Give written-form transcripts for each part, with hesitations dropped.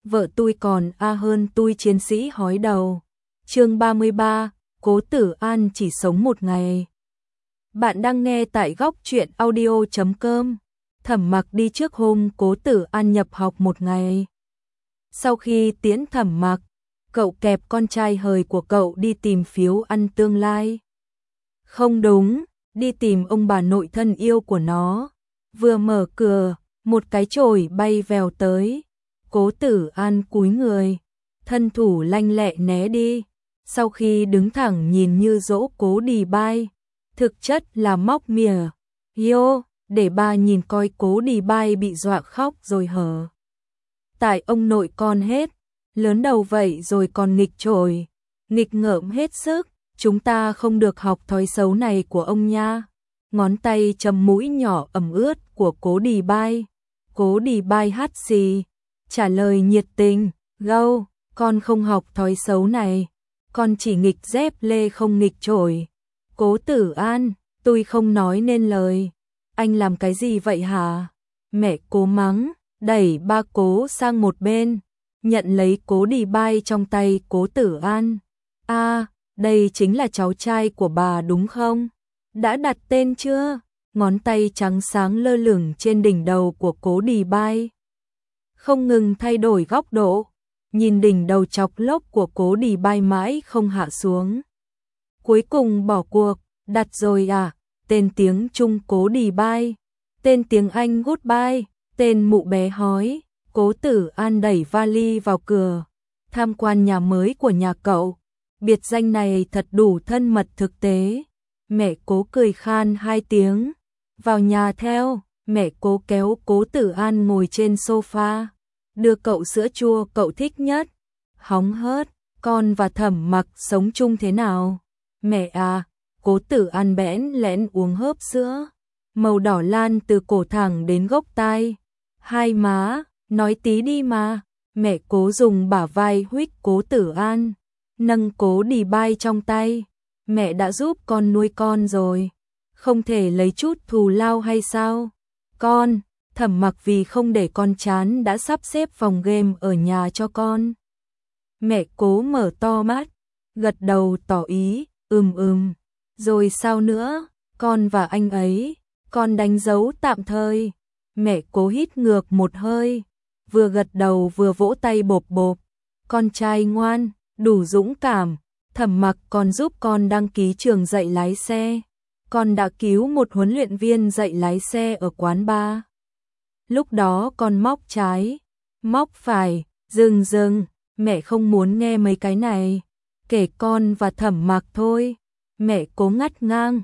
vợ tôi còn hơn tôi chiến sĩ hói đầu. Chương 33, Cố Tử An chỉ sống một ngày. Bạn đang nghe tại góc truyện audio.com. Thẩm Mặc đi trước hôm Cố Tử An nhập học một ngày. Sau khi tiễn Thẩm Mặc, cậu kẹp con trai hời của cậu đi tìm phiếu ăn tương lai. Không đúng, đi tìm ông bà nội thân yêu của nó. Vừa mở cửa, một cái chổi bay vèo tới. Cố Tử An cúi người, thân thủ lanh lẹ né đi. Sau khi đứng thẳng nhìn như dỗ Cố Đì Bai, thực chất là móc mỉa. Yo, để ba nhìn coi. Cố Đì Bai bị dọa khóc rồi hở. Tại ông nội con hết, lớn đầu vậy rồi còn nghịch chổi, nghịch ngợm hết sức. Chúng ta không được học thói xấu này của ông nha. Ngón tay chấm mũi nhỏ ẩm ướt của Cố Đì Bai. Cố Đì Bai hắt xì, trả lời nhiệt tình, gâu, con không học thói xấu này, con chỉ nghịch dép lê không nghịch chổi. Cố Tử An, tôi không nói nên lời, anh làm cái gì vậy hả? Mẹ Cố mắng, đẩy ba Cố sang một bên, nhận lấy Cố Đì Bai trong tay Cố Tử An. Đây chính là cháu trai của bà đúng không? Đã đặt tên chưa? Ngón tay trắng sáng lơ lửng trên đỉnh đầu của Cố Đì Bai, không ngừng thay đổi góc độ, nhìn đỉnh đầu chọc lốc của Cố Đì Bai mãi không hạ xuống. Cuối cùng bỏ cuộc, đặt rồi à? Tên tiếng Trung Cố Đì Bai, tên tiếng Anh Goodbye, tên mụ bé hói. Cố Tử An đẩy vali vào cửa, tham quan nhà mới của nhà cậu. Biệt danh này thật đủ thân mật thực tế. Mẹ Cố cười khan hai tiếng, vào nhà theo. Mẹ Cố kéo Cố Tử An ngồi trên sofa, đưa cậu sữa chua cậu thích nhất. Hóng hớt, con và Thẩm Mặc sống chung thế nào? Mẹ à, Cố Tử An bẽn lẽn uống hớp sữa, màu đỏ lan từ cổ thẳng đến gốc tai. Hai má, nói tí đi mà. Mẹ Cố dùng bả vai huých Cố Tử An, nâng Cố Đì Bai trong tay. Mẹ đã giúp con nuôi con rồi, không thể lấy chút thù lao hay sao? Con, Thẩm Mặc vì không để con chán đã sắp xếp phòng game ở nhà cho con. Mẹ Cố mở to mắt, gật đầu tỏ ý, rồi sao nữa? Con và anh ấy, con đánh dấu tạm thời. Mẹ Cố hít ngược một hơi, vừa gật đầu vừa vỗ tay bộp bộp. Con trai ngoan, đủ dũng cảm. Thẩm Mặc còn giúp con đăng ký trường dạy lái xe. Con đã cứu một huấn luyện viên dạy lái xe ở quán bar. Lúc đó con móc trái, móc phải, dừng, mẹ không muốn nghe mấy cái này. Kể con và Thẩm Mặc thôi. Mẹ Cố ngắt ngang,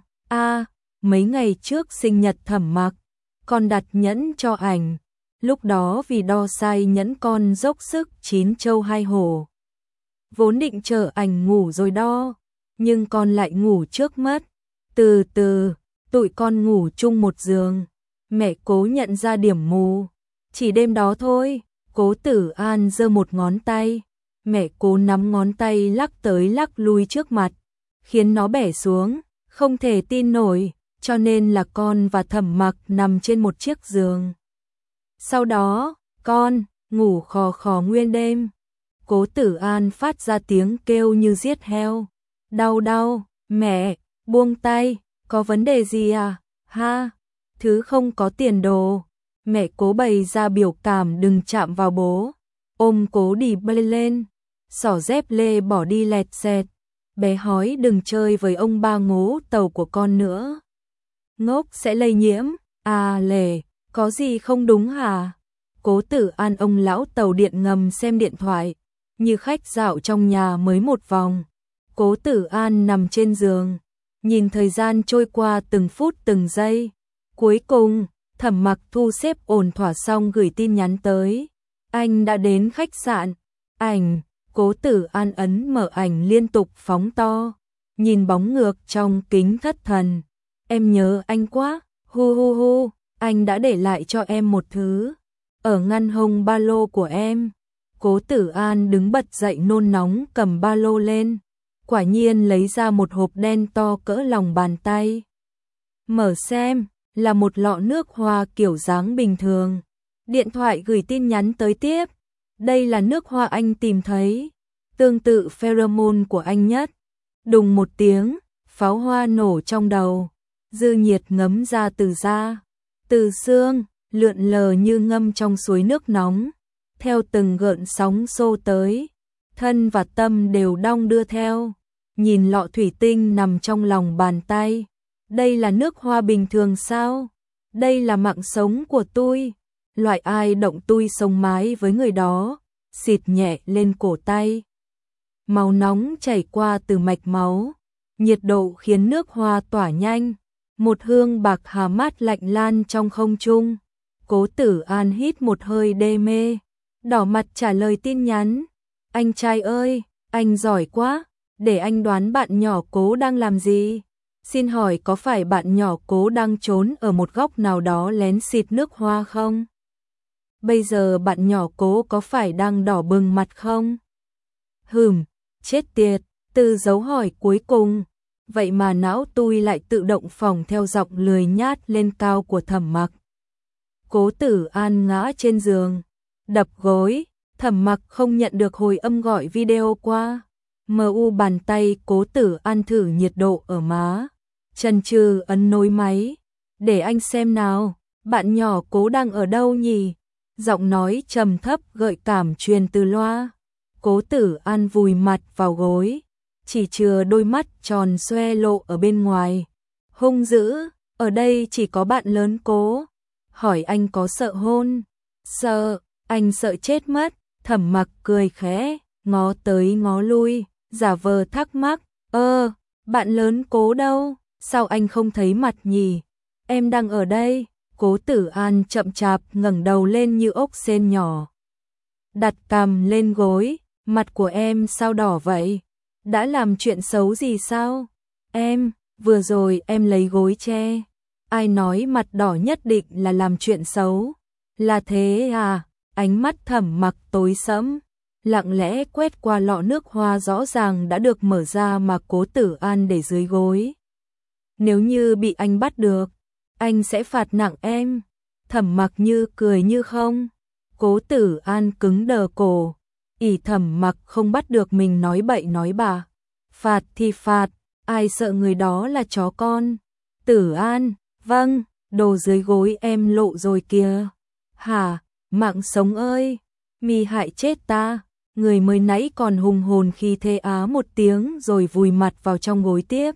mấy ngày trước sinh nhật Thẩm Mặc, con đặt nhẫn cho ảnh. Lúc đó vì đo sai nhẫn con dốc sức 9 trâu 2 hổ. Vốn định chờ ảnh ngủ rồi đo, nhưng con lại ngủ trước mất. Từ từ, tụi con ngủ chung một giường. Mẹ Cố nhận ra điểm mù. Chỉ đêm đó thôi. Cố Tử An giơ một ngón tay. Mẹ Cố nắm ngón tay lắc tới lắc lui trước mặt, khiến nó bẻ xuống. Không thể tin nổi, cho nên là con và Thẩm Mặc nằm trên một chiếc giường. Sau đó, con ngủ khò khò nguyên đêm. Cố Tử An phát ra tiếng kêu như giết heo. Đau, mẹ, buông tay, có vấn đề gì à? Ha, thứ không có tiền đồ. Mẹ Cố bày ra biểu cảm đừng chạm vào bố, ôm Cố Đì Bai lên, xỏ dép lê bỏ đi lẹt xẹt. Bé hói đừng chơi với ông ba ngố tàu của con nữa. Ngốc sẽ lây nhiễm. Lề, có gì không đúng hả? Cố Tử An ông lão tàu điện ngầm xem điện thoại, như khách dạo trong nhà mới một vòng. Cố Tử An nằm trên giường, nhìn thời gian trôi qua từng phút từng giây. Cuối cùng, Thẩm Mặc thu xếp ổn thỏa xong gửi tin nhắn tới. Anh đã đến khách sạn. Ảnh, Cố Tử An ấn mở ảnh liên tục phóng to, nhìn bóng ngược trong kính thất thần. Em nhớ anh quá, hu, anh đã để lại cho em một thứ, ở ngăn hông ba lô của em. Cố Tử An đứng bật dậy nôn nóng cầm ba lô lên, quả nhiên lấy ra một hộp đen to cỡ lòng bàn tay. Mở xem, là một lọ nước hoa kiểu dáng bình thường. Điện thoại gửi tin nhắn tới tiếp. Đây là nước hoa anh tìm thấy, tương tự pheromone của anh nhất. Đùng một tiếng, pháo hoa nổ trong đầu, dư nhiệt ngấm ra từ xương, lượn lờ như ngâm trong suối nước nóng, theo từng gợn sóng xô tới, thân và tâm đều đong đưa theo. Nhìn lọ thủy tinh nằm trong lòng bàn tay, đây là nước hoa bình thường sao? Đây là mạng sống của tôi, loại ai động tôi sống mái với người đó, xịt nhẹ lên cổ tay. Máu nóng chảy qua từ mạch máu, nhiệt độ khiến nước hoa tỏa nhanh, một hương bạc hà mát lạnh lan trong không trung. Cố Tử An hít một hơi đê mê, đỏ mặt trả lời tin nhắn. Anh trai ơi, anh giỏi quá, để anh đoán bạn nhỏ Cố đang làm gì? Xin hỏi có phải bạn nhỏ Cố đang trốn ở một góc nào đó lén xịt nước hoa không? Bây giờ bạn nhỏ Cố có phải đang đỏ bừng mặt không? Chết tiệt, từ dấu hỏi cuối cùng, vậy mà não tôi lại tự động phỏng theo giọng lười nhát lên cao của Thẩm Mặc. Cố Tử An ngã trên giường, đập gối, Thẩm Mặc không nhận được hồi âm gọi video qua. MU bàn tay Cố Tử An thử nhiệt độ ở má, chần chừ ấn nối máy. Để anh xem nào, bạn nhỏ Cố đang ở đâu nhỉ? Giọng nói trầm thấp gợi cảm truyền từ loa. Cố Tử An vùi mặt vào gối, chỉ chừa đôi mắt tròn xoe lộ ở bên ngoài. Hung dữ, ở đây chỉ có bạn lớn Cố. Hỏi anh có sợ hôn? Sợ, anh sợ chết mất. Thẩm Mặc cười khẽ, ngó tới ngó lui, giả vờ thắc mắc. Bạn lớn Cố đâu? Sao anh không thấy mặt nhỉ? Em đang ở đây. Cố Tử An chậm chạp ngẩng đầu lên như ốc sên nhỏ, đặt cằm lên gối. Mặt của em sao đỏ vậy? Đã làm chuyện xấu gì sao? Em, vừa rồi em lấy gối che. Ai nói mặt đỏ nhất định là làm chuyện xấu? Là thế à? Ánh mắt Thẩm Mặc tối sẫm, lặng lẽ quét qua lọ nước hoa rõ ràng đã được mở ra mà Cố Tử An để dưới gối. Nếu như bị anh bắt được, anh sẽ phạt nặng em. Thẩm Mặc như cười như không. Cố Tử An cứng đờ cổ. Thẩm Mặc không bắt được mình nói bậy nói bạ. Phạt thì phạt, ai sợ người đó là chó con. Tử An, vâng, đồ dưới gối em lộ rồi kìa. Hả, mạng sống ơi, mi hại chết ta. Người mới nãy còn hùng hồn khi thê á một tiếng rồi vùi mặt vào trong gối tiếp.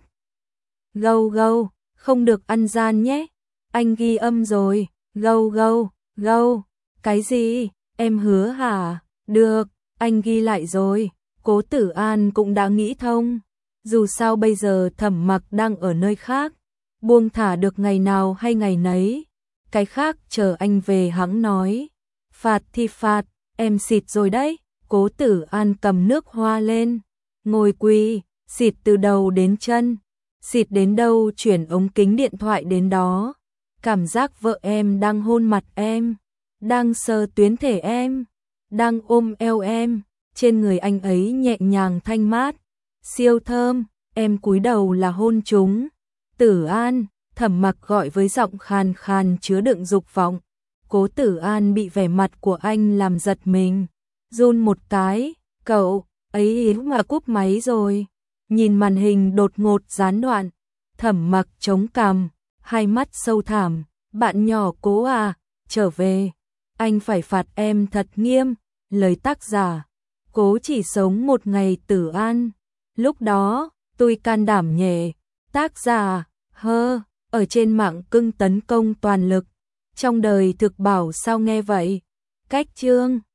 Gâu gâu, không được ăn gian nhé. Anh ghi âm rồi, gâu gâu, gâu. Cái gì, em hứa hả? Được. Anh ghi lại rồi. Cố Tử An cũng đã nghĩ thông. Dù sao bây giờ Thẩm Mặc đang ở nơi khác, buông thả được ngày nào hay ngày nấy. Cái khác chờ anh về hẵng nói. Phạt thì phạt, em xịt rồi đấy. Cố Tử An cầm nước hoa lên, ngồi quỳ, xịt từ đầu đến chân. Xịt đến đâu chuyển ống kính điện thoại đến đó. Cảm giác vợ em đang hôn mặt em, đang sờ tuyến thể em, đang ôm eo em, trên người anh ấy nhẹ nhàng thanh mát, siêu thơm, em cúi đầu là hôn chúng. Tử An, Thẩm Mặc gọi với giọng khàn khàn chứa đựng dục vọng. Cố Tử An bị vẻ mặt của anh làm giật mình, run một cái. Cậu ấy mà cúp máy rồi. Nhìn màn hình đột ngột gián đoạn, Thẩm Mặc chống cằm, hai mắt sâu thẳm. Bạn nhỏ Cố à, trở về, anh phải phạt em thật nghiêm. Lời tác giả: Cố chỉ sống một ngày. Tử An, lúc đó tôi can đảm nhẹ. Tác giả: ở trên mạng cưng tấn công toàn lực, trong đời thực bảo sao nghe vậy. Cách chương